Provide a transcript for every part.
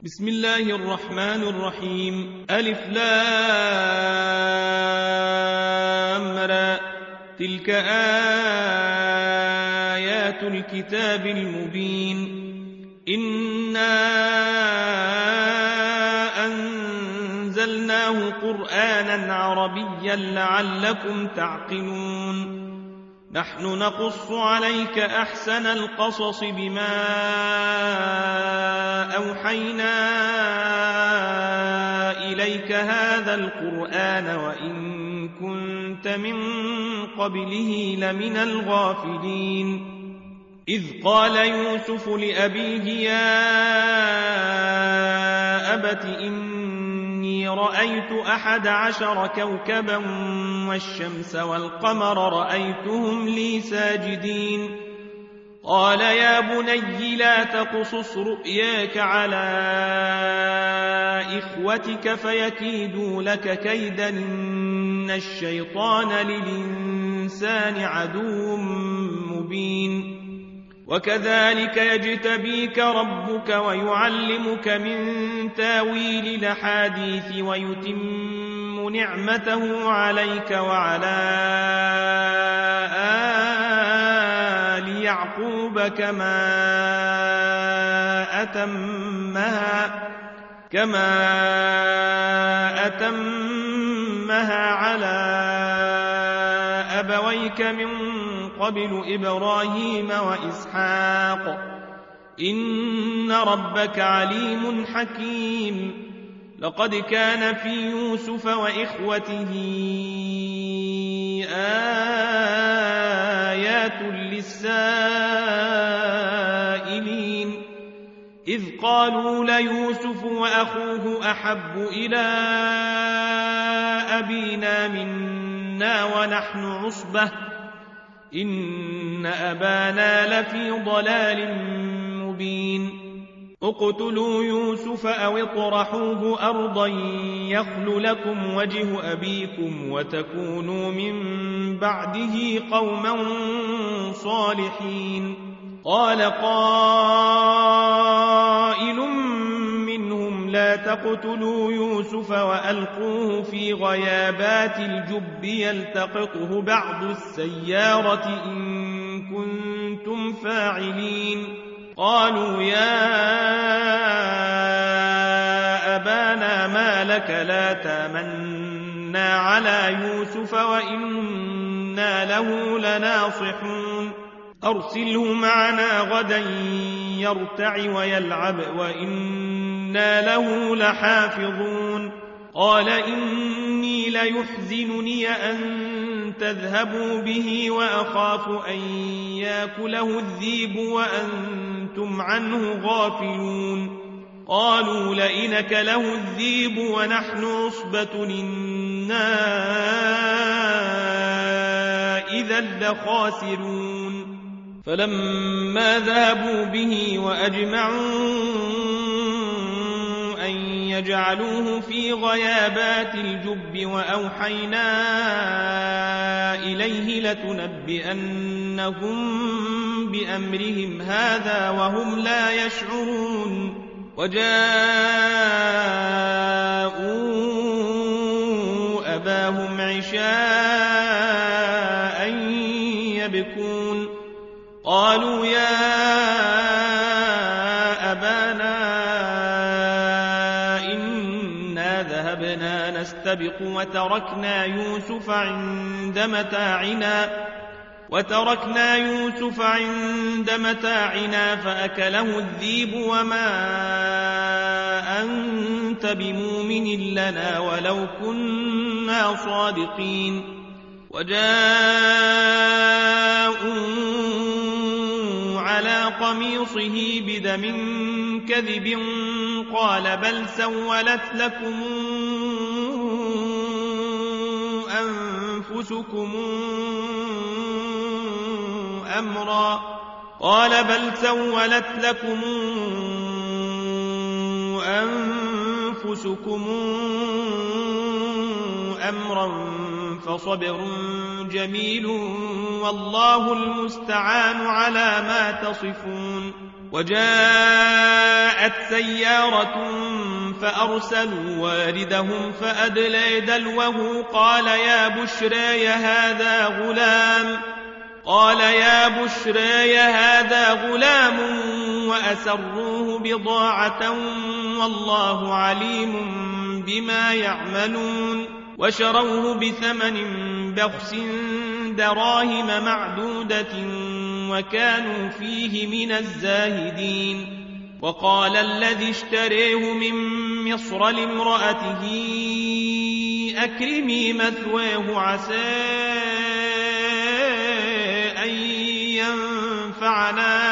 بسم الله الرحمن الرحيم. ألف لام را. تلك آيات الكتاب المبين. إنا أنزلناه قرآنا عربيا لعلكم تعقلون. نحن نقص عليك أحسن القصص بما أوحينا إليك هذا القرآن وإن كنت من قبله لمن الغافلين. إذ قال يوسف لأبيه يا أبت إني رأيت 11 كوكبا والشمس والقمر رأيتهم لي ساجدين. قال يا بني لا تقصص رؤياك على إخوتك فيكيدوا لك كيدا إن الشيطان للإنسان عدو مبين. وكذلك يجتبيك ربك ويعلمك من تاويل الأحاديث ويتم نعمته عليك وعلى آل يعقوب كما أتمها على أبويك من قبل إبراهيم وإسحاق إن ربك عليم حكيم. لقد كان في يوسف وإخوته آيات للسائلين إذ قالوا ليوسف وأخوه أحب إلى أبينا منا ونحن عصبة إن أبانا لفي ضلال مبين. اقتلوا يوسف أو اطرحوه أرضا يخل لكم وجه أبيكم وتكونوا من بعده قوما صالحين. قال قائل منهم لا تقتلوا يوسف وألقوه في غيابات الجب يلتقطه بعض السيارة إن كنتم فاعلين. قالوا يا أبانا ما لك لا تامنا على يوسف وإنا له لناصحون. أرسله معنا غدا يرتع ويلعب وإنا له لحافظون. قال إني ليحزنني أن تذهبوا به وأخاف أن يأكله الذئب وأنتم عنه غافلون. قالوا لئن أكله الذئب ونحن عصبة إنا إذا لخاسرون. فلما ذهبوا به وأجمعوا أن يجعلوه في غيابات الجب وأوحينا إليه لتنبئنهم بأمرهم هذا وهم لا يشعرون. وجاءوا أباهم عشاء يبكون. قالوا يا أبانا إنا ذهبنا نستبق وتركنا يوسف عند متاعنا فأكله الذئب وما أنت بمؤمن لنا ولو كنا صادقين. وجاءوا على قميصه بدم كذب قال بل سولت لكم أنفسكم أمرا فصبر جميل والله المستعان على ما تصفون. وجاءت سيارة فأرسلوا واردهم فأدلى دلوه قال يا بشرى هذا غلام وأسروه بضاعة والله عليم بما يعملون وشروه بثمن بخس دراهم معدودة وكانوا فيه من الزاهدين وقال الذي اشتريه من مصر لامرأته أكرمي مثواه عسى أن ينفعنا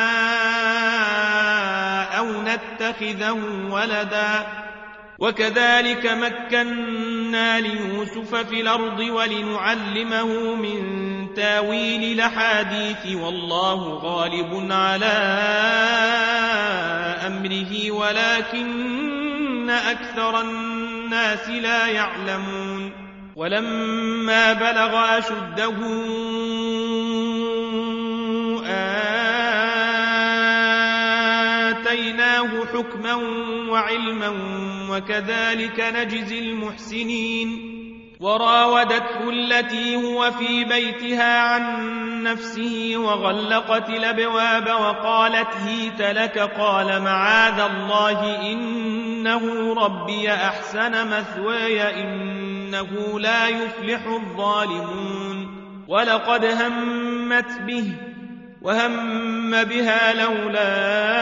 أو نتخذه ولدا وكذلك مكنا ليوسف في الأرض ولنعلمه من تاويل الأحاديث والله غالب على أمره ولكن أكثر الناس لا يعلمون ولما بلغ أشده آتيناه حكما وعلما وكذلك نجزي المحسنين وراودته التي هو في بيتها عن نفسه وغلقت الأبواب وقالت هيت لك قال معاذ الله إنه ربي أحسن مثواي إنه لا يفلح الظالمون ولقد همت به وهم بها لولا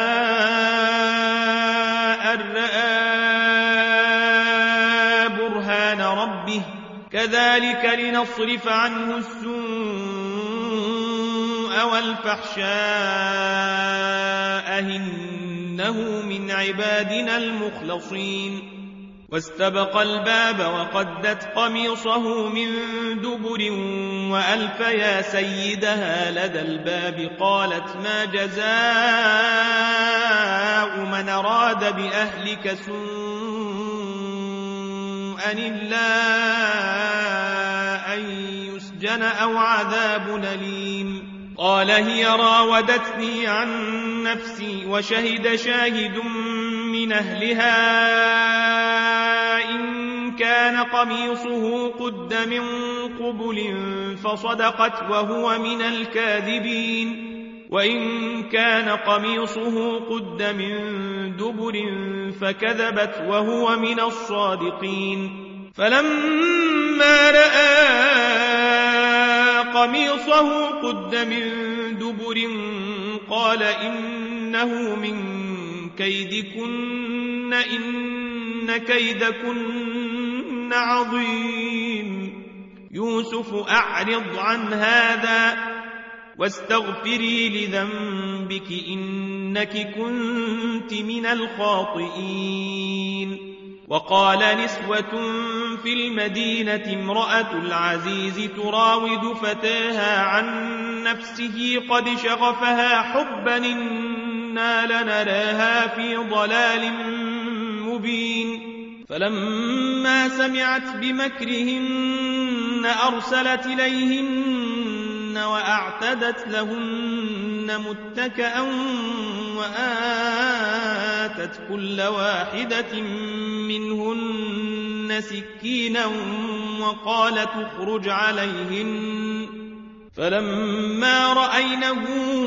أن رأى برهان ربه كذلك لنصرف عنه السوء والفحشاء إنه من عبادنا المخلصين واستبق الباب وقدت قميصه من دبر وألف يا سيدها لدى الباب قالت ما جزاء من أراد بأهلك سوءا إلا أن يسجن أو عذاب أليم قال هي راودتني عن نفسي وشهد شاهد من أهلها إن كان قميصه قد من قبل فصدقت وهو من الكاذبين وإن كان قميصه قد من دبر فكذبت وهو من الصادقين فلما رأى قميصه قد من دبر قال إنه من كيدكن إن كيدكن عظيم يوسف أعرض عن هذا واستغفري لذنبك إنك كنت من الخاطئين وقال نسوة في المدينة امرأة العزيز تراود فتاها عن نفسه قد شغفها حبا إنا لنراها في ضلال مبين فلما سمعت بمكرهن أرسلت إليهن وأعتدت لهن متكئا وآتت كل واحدة منهن سكينا وقالت اخرج عليهن فلما رأينه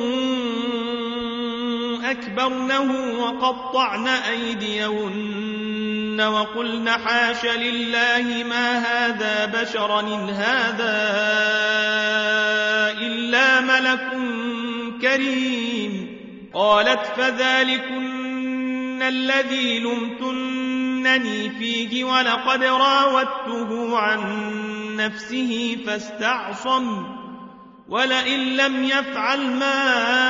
أكبرنه وقطعن أيديهن وقلن حاش لله ما هذا بشرا إن هذا إلا ملك كريم قالت فذلكن الذي لمتنني فيه ولقد راودته عن نفسه فاستعصم ولئن لم يفعل ما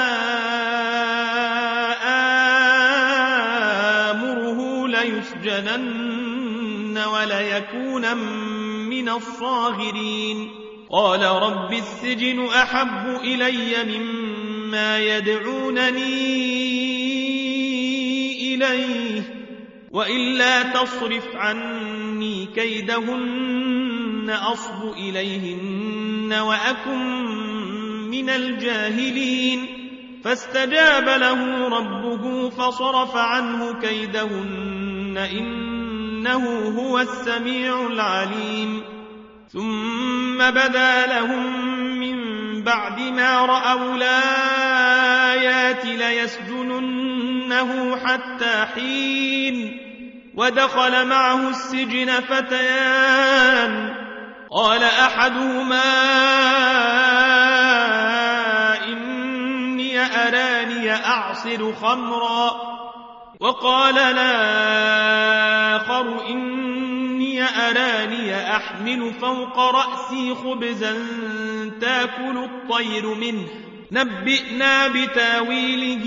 آمره ليسجنن وليكون من الصاغرين قال رب السجن أحب إلي مما يدعونني إليه وإلا تصرف عني كيدهن أصب إليهن وأكن من الجاهلين فاستجاب له ربه فصرف عنه كيدهن إنه هو السميع العليم ثم بدا لهم من بعد ما رأوا الآيات ليسجننه حتى حين ودخل معه السجن فتيان قال أحدهما إني أراني أعصر خمرا وقال الآخر إني أراني أحمل فوق رأسي خبزا تأكل الطير منه نبئنا بتاويله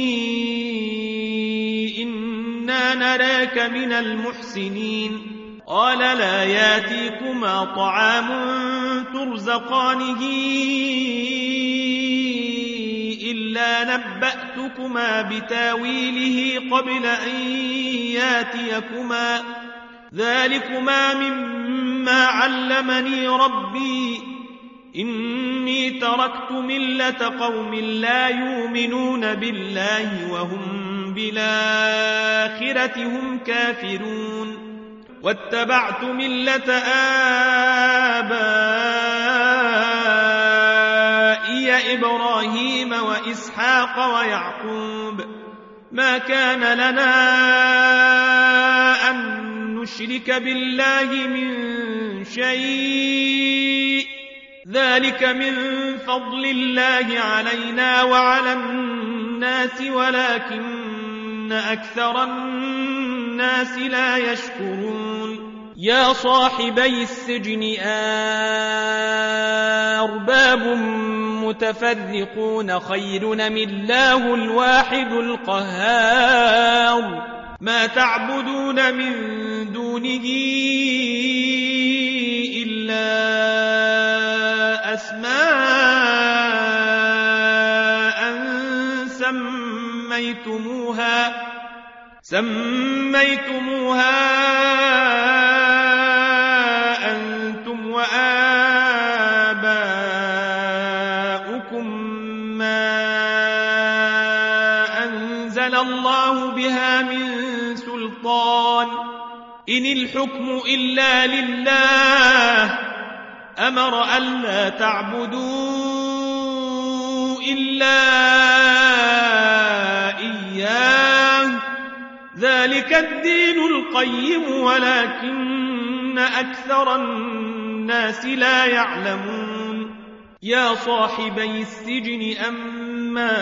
إنا نراك من المحسنين قال لا ياتيكما طعام ترزقانه إلا نبأتكما بتاويله قبل أن ياتيكما ذلكما مما علمني ربي إني تركت ملة قوم لا يؤمنون بالله وهم بالآخرة هم كافرون واتبعت ملة آبائي إبراهيم وإسحاق ويعقوب ما كان لنا أن نشرك بالله من شيء ذلك من فضل الله علينا وعلى الناس ولكن أكثر الناس لا يشكرون يا صاحبي السجن أرباب متفرقون خير أم الله الواحد القهار ما تعبدون من دونه إلا أسماء سميتموها أنتم وآباؤكم ما أنزل الله بها من سلطان إن الحكم إلا لله أمر ألا تعبدوا إلا إياه ذلك الدين القيم ولكن أكثر الناس لا يعلمون يا صاحبي السجن أما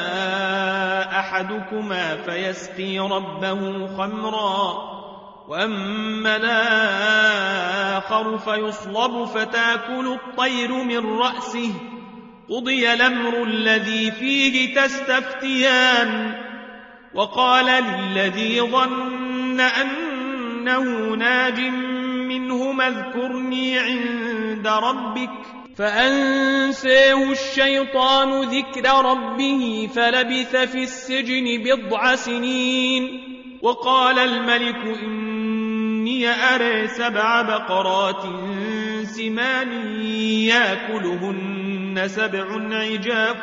أحدكما فيسقي ربه خمرا وأما الآخر فيصلب فتأكل الطير من رأسه قضي الأمر الذي فيه تستفتيان وقال للذي ظن أنه ناج منهما اذكرني عند ربك فأنساه الشيطان ذكر ربه فلبث في السجن 9 سنين وقال الملك إني أرى 7 بقرات سمان يأكلهن 7 عجاف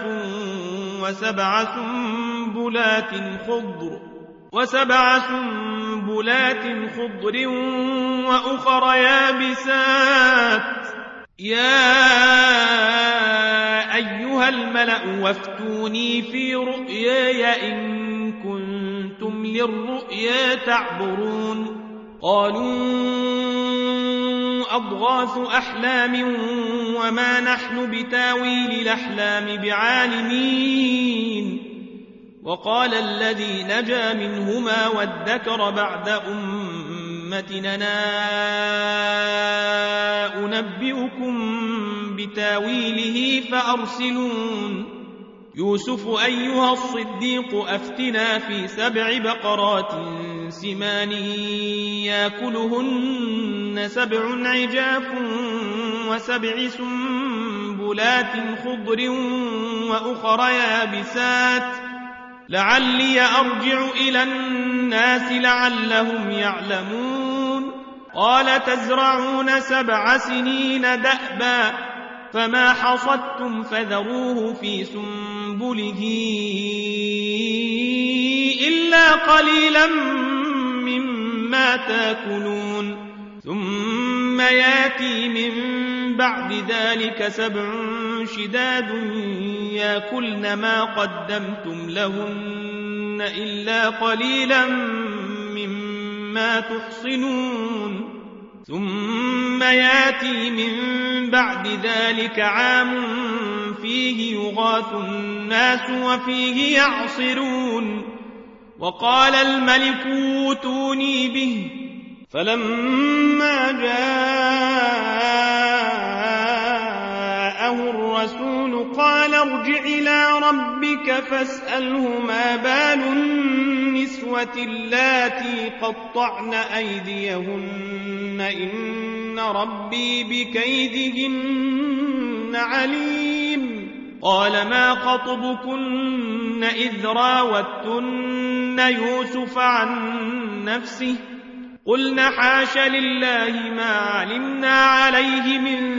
وسبع سنبلات خضر وأخر يابسات يا أيها الملأ وافتوني في رؤياي إن كنتم للرؤيا تعبرون قالوا أضغاث أحلام وما نحن بتاويل الأحلام بعالمين وقال الذي نجا منهما وادكر بعد أمتنا أنبئكم بتاويله فأرسلون يوسف أيها الصديق أفتنا في 7 بقرات سمان يأكلهن 7 عجاف و7 سنبلات خضر وأخر يابسات لعلي أرجع إلى الناس لعلهم يعلمون قال تزرعون 7 سنين دأبا فما حصدتم فذروه في سنبله سنبله إلا قليلا مما تاكلون ثم ياتي من بعد ذلك 7 شداد ياكلن ما قدمتم لهن إلا قليلا مما تحصنون ثم ياتي من بعد ذلك عام فيه يغاث الناس وفيه يعصرون وقال الملك اوتوني به فلما جاءه الرسول قال ارجع إلى ربك فاسأله ما بال النسوة اللاتي قطعن أيديهن إن ربي بكيدهن عليم قال ما خطبكن إذ راوتن يوسف عن نفسه قلنا حاش لله ما علمنا عليه من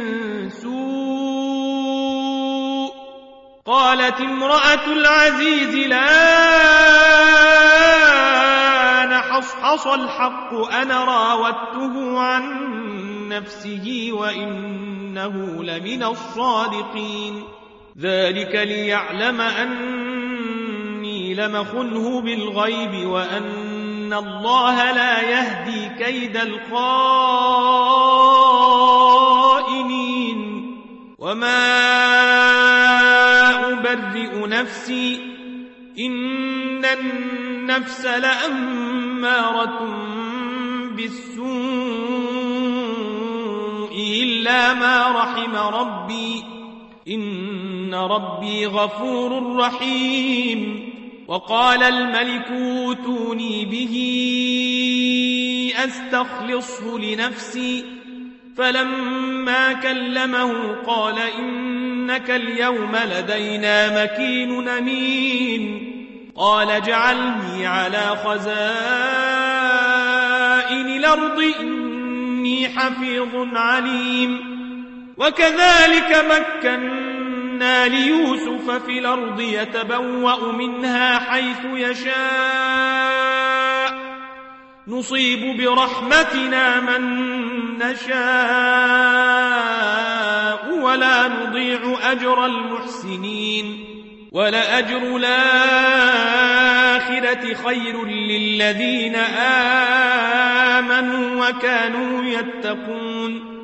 سوء قالت امرأة العزيز الآن حصحص الحق أنا راودته عن نفسه وإنه لمن الصادقين ذلك ليعلم أني لم أخنه بالغيب وأن الله لا يهدي كيد الخائنين وما أبرئ نفسي إن النفس لأمارة بالسوء إلا ما رحم ربي إن ربي غفور رحيم وقال الملك اوتوني به أستخلصه لنفسي فلما كلمه قال إنك اليوم لدينا مكين أمين قال اجعلني على خزائن الأرض إني حفيظ عليم وكذلك مكنا ليوسف في الأرض يتبوأ منها حيث يشاء نصيب برحمتنا من نشاء ولا نضيع أجر المحسنين ولأجر الآخرة خير للذين آمنوا وكانوا يتقون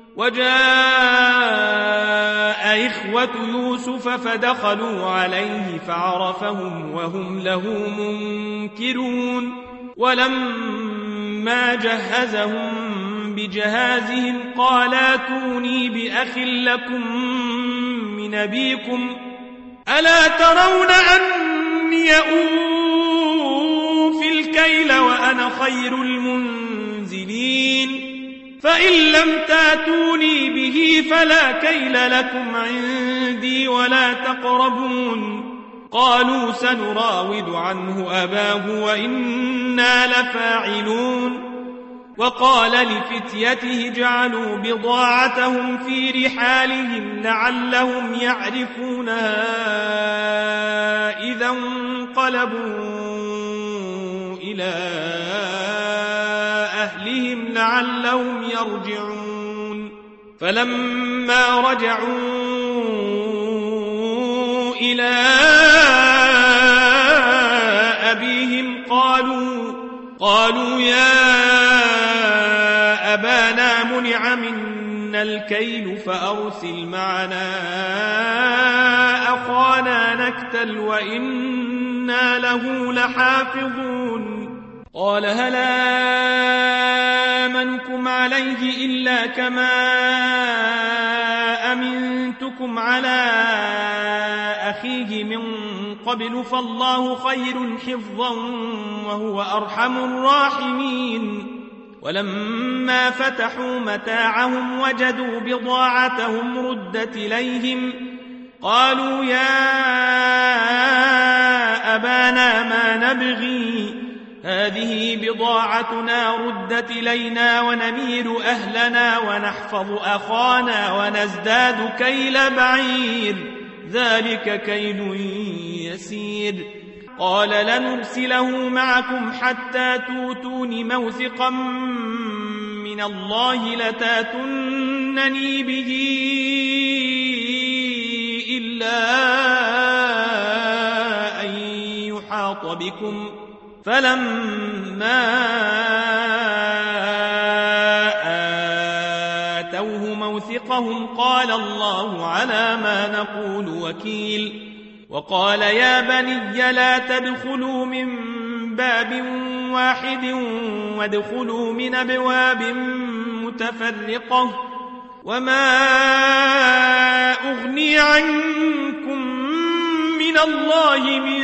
وجاء إخوة يوسف فدخلوا عليه فعرفهم وهم له منكرون ولما جهزهم بجهازهم قال اتوني بأخ لكم من أبيكم ألا ترون أني أوفي الكيل وأنا خير المنزلين فإن لم تاتوني به فلا كيل لكم عندي ولا تقربون قالوا سنراود عنه أباه وإنا لفاعلون وقال لفتيته جعلوا بضاعتهم في رحالهم لعلهم يعرفونها إذا انقلبوا إلى أهلهم لعلهم يرجعون فلما رجعوا إلى أبيهم قالوا يا أبانا منع منا الكيل فأرسل معنا أخانا نكتل وإنا له لحافظون قال هل آمنكم عليه إلا كما أمنتكم على أخيه من قبل فالله خير حفظا وهو أرحم الراحمين ولما فتحوا متاعهم وجدوا بضاعتهم ردت إليهم قالوا يا أبانا ما نبغي هذه بضاعتنا ردت إلينا ونمير أهلنا ونحفظ أخانا ونزداد كيل بعير ذلك كيد يسير. قال لنرسله معكم حتى توتون موثقا من الله لتاتونني به إلا أن يحاط بكم. فلما آتوه موثقهم قال الله على ما نقول وكيل. وقال يا بني لا تدخلوا من باب واحد وادخلوا من أبواب متفرقة وما أغني عنكم من الله من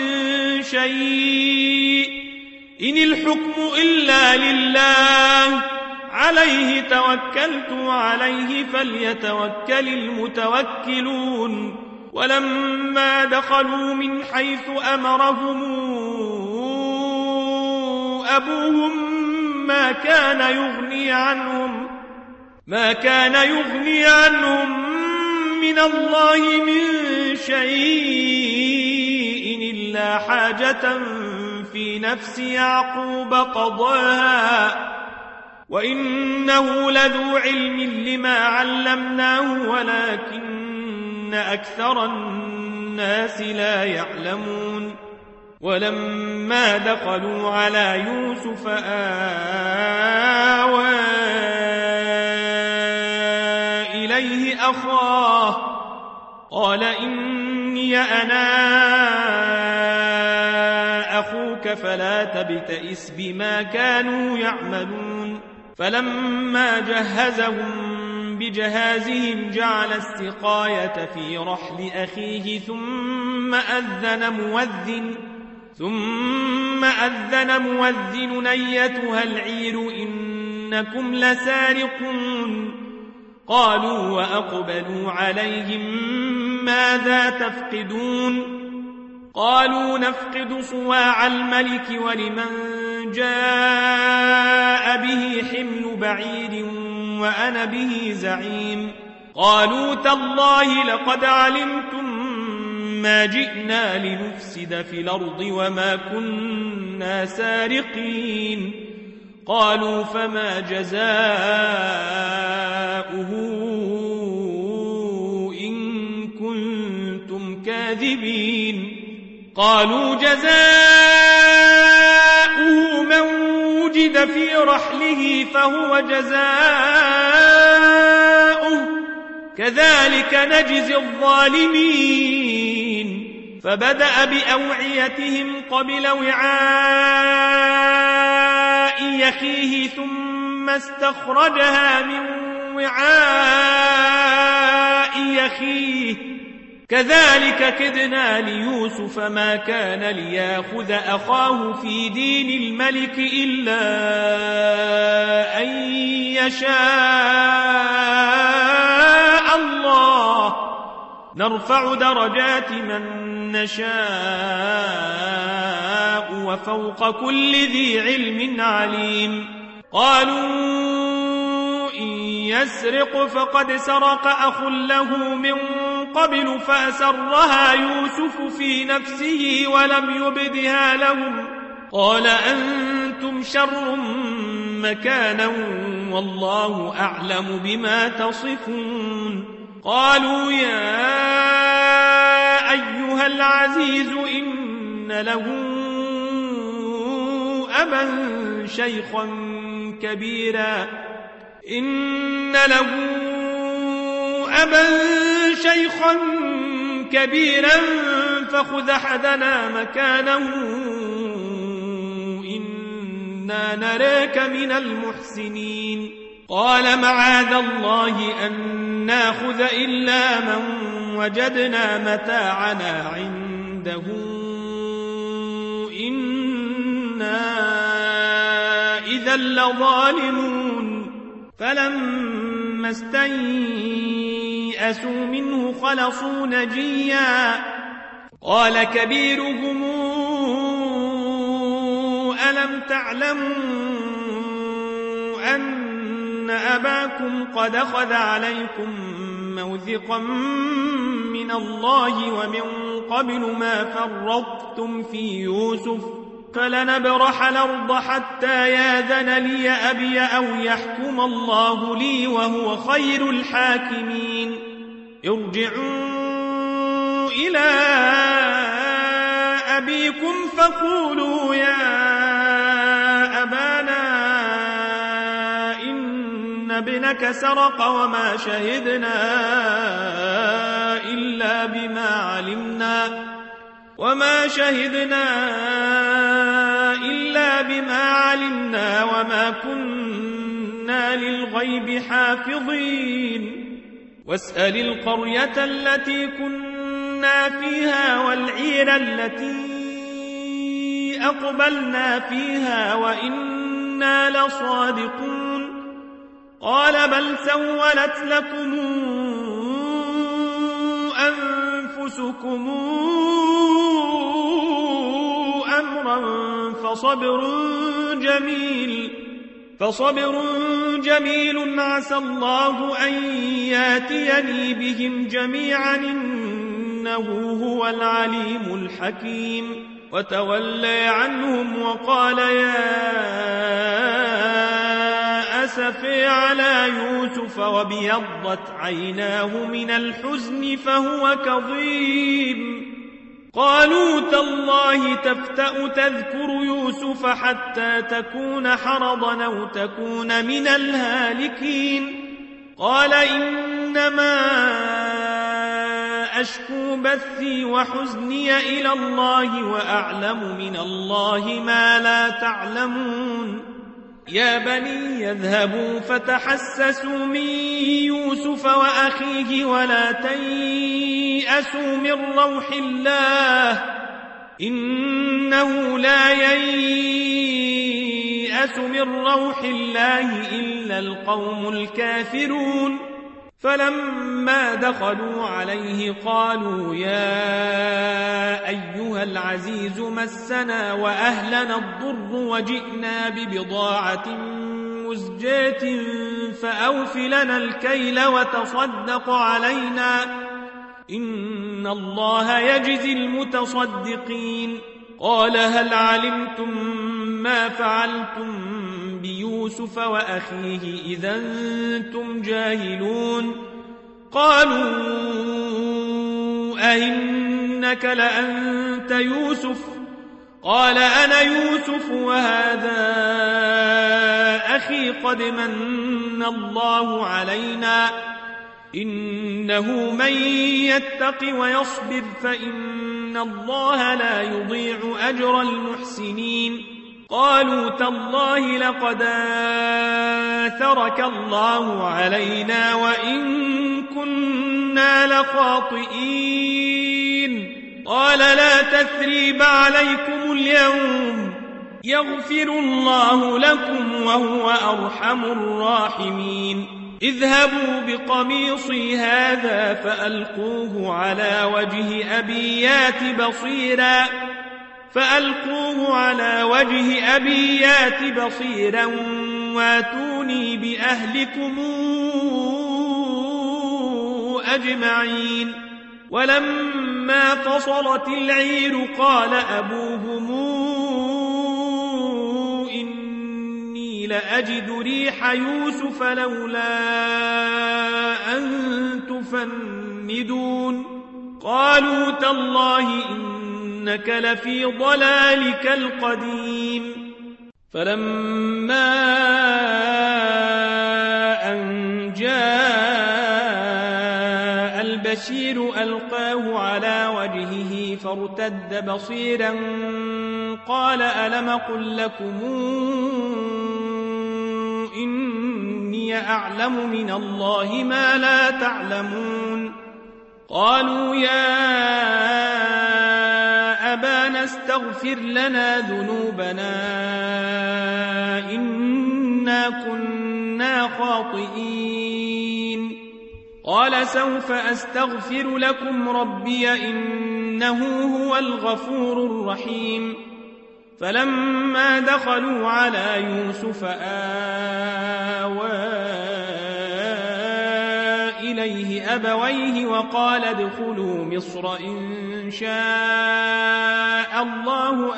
شيء إن الحكم إلا لله عليه توكلت وعليه فليتوكل المتوكلون. ولما دخلوا من حيث أمرهم أبوهم ما كان يغني عنهم من الله من شيء إلا حاجة في نفس يعقوب قضاها وإنه لذو علم لما علمناه ولكن أكثر الناس لا يعلمون. ولما دخلوا على يوسف آوى إليه أخاه قال إني أنا أخوك فلا تبتئس بما كانوا يعملون. فلما جهزهم بجهازهم جعل السقاية في رحل أخيه ثم أذن مؤذن أيتها العير إنكم لسارقون. قالوا وأقبلوا عليهم ماذا تفقدون؟ قالوا نفقد صواع الملك ولمن جاء به حمل بعير وأنا به زعيم. قالوا تالله لقد علمتم ما جئنا لنفسد في الأرض وما كنا سارقين. قالوا فما جزاؤه إن كنتم كاذبين؟ قالوا جزاؤه من وجد في رحله فهو جزاؤه كذلك نجزي الظالمين. فبدأ بأوعيتهم قبل وعاء أخيه ثم استخرجها من وعاء أخيه كذلك كدنا ليوسف ما كان ليأخذ أخاه في دين الملك إلا أن يشاء الله نرفع درجات من نشاء وفوق كل ذي علم عليم. قالوا إن يسرق فقد سرق أخ له من قبل فأسرها يوسف في نفسه ولم يبدها لهم قال أنتم شر مكانا والله أعلم بما تصفون. قالوا يا أيها العزيز إن له أبا شيخا كبيرا فخذ أحدنا مكانه إنا نراك من المحسنين. قال معاذ الله أن ناخذ إلا من وجدنا متاعنا عنده إنا إذا لظالمون. فلما استيئسوا منه خلصوا نجيا قال كبيرهم ألم تعلموا أن أباكم قد أخذ عليكم موثقا من الله ومن قبل ما فرطتم في يوسف فلنبرح الأرض حتى ياذن لي أبي أو يحكم الله لي وهو خير الحاكمين ارجعوا إلى أبيكم فقولوا يا أبانا إن ابنك سرق وما شهدنا إلا بما علمنا وما كنا للغيب حافظين واسأل القرية التي كنا فيها والعير التي أقبلنا فيها وإنا لصادقون قال بل سولت لكم أنفسكم أمرا فصبر جميل عسى الله أن ياتيني بهم جميعا إنه هو العليم الحكيم وتولى عنهم وقال يا أسفي على يوسف وابيضت عيناه من الحزن فهو كظيم قالوا تالله تفتأ تذكر يوسف حتى تكون حرضا أو تكون من الهالكين قال إنما أشكو بثي وحزني إلى الله وأعلم من الله ما لا تعلمون يا بني يذهبوا فتحسسوا من يوسف وأخيه ولا تيأسوا من روح الله إنه لا ييأس من روح الله إلا القوم الكافرون فلما دخلوا عليه قالوا يا أيها العزيز مسنا وأهلنا الضر وجئنا ببضاعة مزجاة فأوف لنا الكيل وتصدق علينا إن الله يجزي المتصدقين قال هل علمتم ما فعلتم بيوسف وأخيه إذا أنتم جاهلون قالوا أئنك لأنت يوسف قال أنا يوسف وهذا أخي قد من الله علينا إنه من يتق ويصبر فإن الله لا يضيع أجر المحسنين قالوا تالله لقد آثرك الله علينا وإن كنا لخاطئين قال لا تثريب عليكم اليوم يغفر الله لكم وهو أرحم الراحمين اذهبوا بقميصي هذا فألقوه على وجه أبي يات بصيرا واتوني بأهلكم أجمعين ولما فصلت العير قال أبوهم إني لأجد ريح يوسف لولا أن تفندون قالوا تالله إنك لفي ضلالك القديم فلما أن جاء البشير ألقاه على وجهه فارتد بصيرا قال ألم قل لكم إني أعلم من الله ما لا تعلمون قالوا يا أبانا استغفر لنا ذنوبنا إنا كنا خاطئين قال سوف أستغفر لكم ربي إنه هو الغفور الرحيم فلما دخلوا على يوسف آوى أبويه وقال ادخلوا مصر إن شاء الله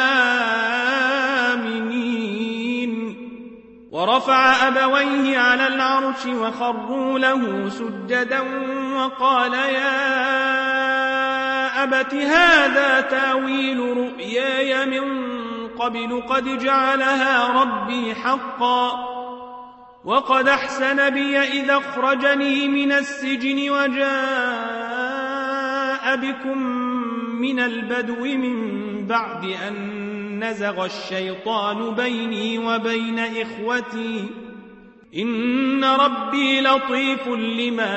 آمنين ورفع أبويه على العرش وخروا له سجدا وقال يا أبت هذا تاويل رؤياي من قبل قد جعلها ربي حقا وقد أحسن بي إذا أخرجني من السجن وجاء بكم من البدو من بعد أن نزغ الشيطان بيني وبين إخوتي إن ربي لطيف لما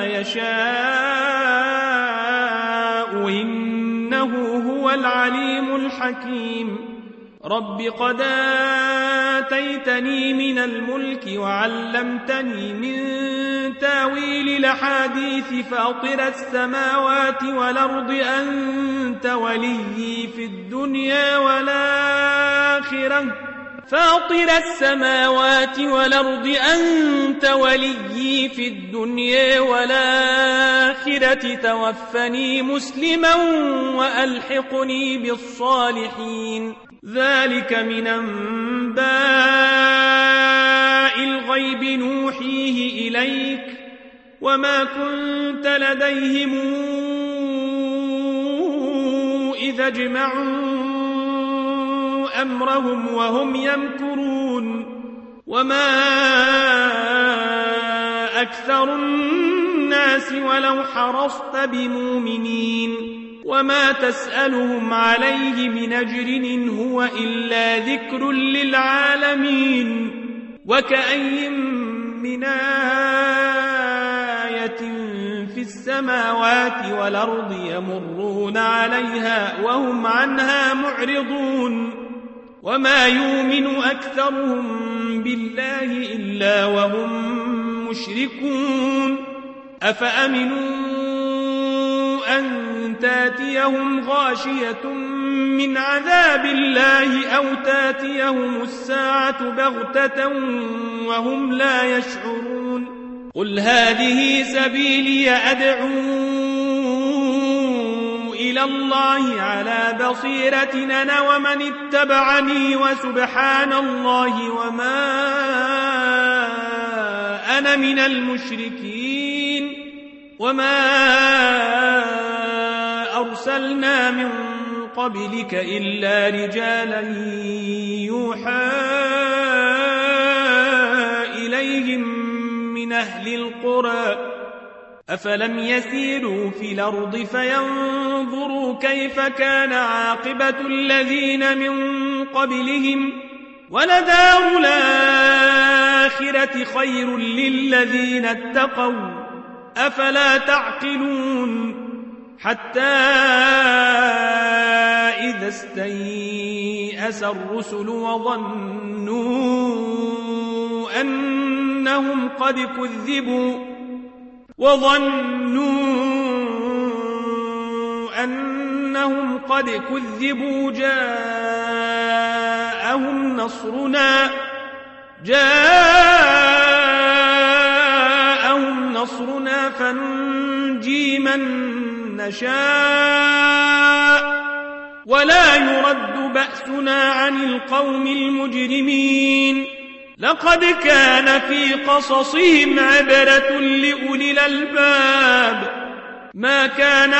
يشاء إنه هو العليم الحكيم رب قد آتيتني من الملك وعلمتني من تاويل الأحاديث فاطر السماوات والأرض أنت وليي في الدنيا والآخرة فاطر السماوات والأرض أنت وليي في الدنيا والآخرة توفني مسلما وألحقني بالصالحين ذلك من أنباء الغيب نوحيه إليك وما كنت لديهم إذا اجمعوا أمرهم وهم يمكرون وما أكثر الناس ولو حرصت بمؤمنين وما تسألهم عليه من أجر إن هو إلا ذكر للعالمين وكأي من آية في السماوات والأرض يمرون عليها وهم عنها معرضون وما يؤمن أكثرهم بالله إلا وهم مشركون أفأمنوا أن تاتيهم غاشية من عذاب الله أو تاتيهم الساعة بغتة وهم لا يشعرون قل هذه سبيلي أدعو إلى الله على بصيرة أنا ومن اتبعني وسبحان الله وما أنا من المشركين وما أرسلنا من قبلك إلا رجالا يوحى إليهم من أهل القرى أفلم يسيروا في الأرض فينظروا كيف كان عاقبة الذين من قبلهم ولدار الآخرة خير للذين اتقوا أفلا تعقلون حتى إذا استيأس الرسل وظنوا أنهم قد كذبوا جاءهم نصرنا فننجي من نشاء ولا يرد بأسنا عن القوم المجرمين لقد كان في قصصهم عبرة لأولي الألباب ما كان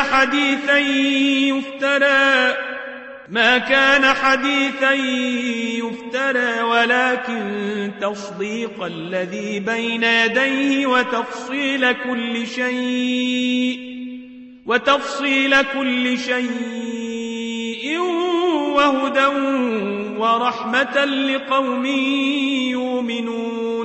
حديثا يفترى ولكن تصديق الذي بين يديه وتفصيل كل شيء وهدى ورحمة لقوم يؤمنون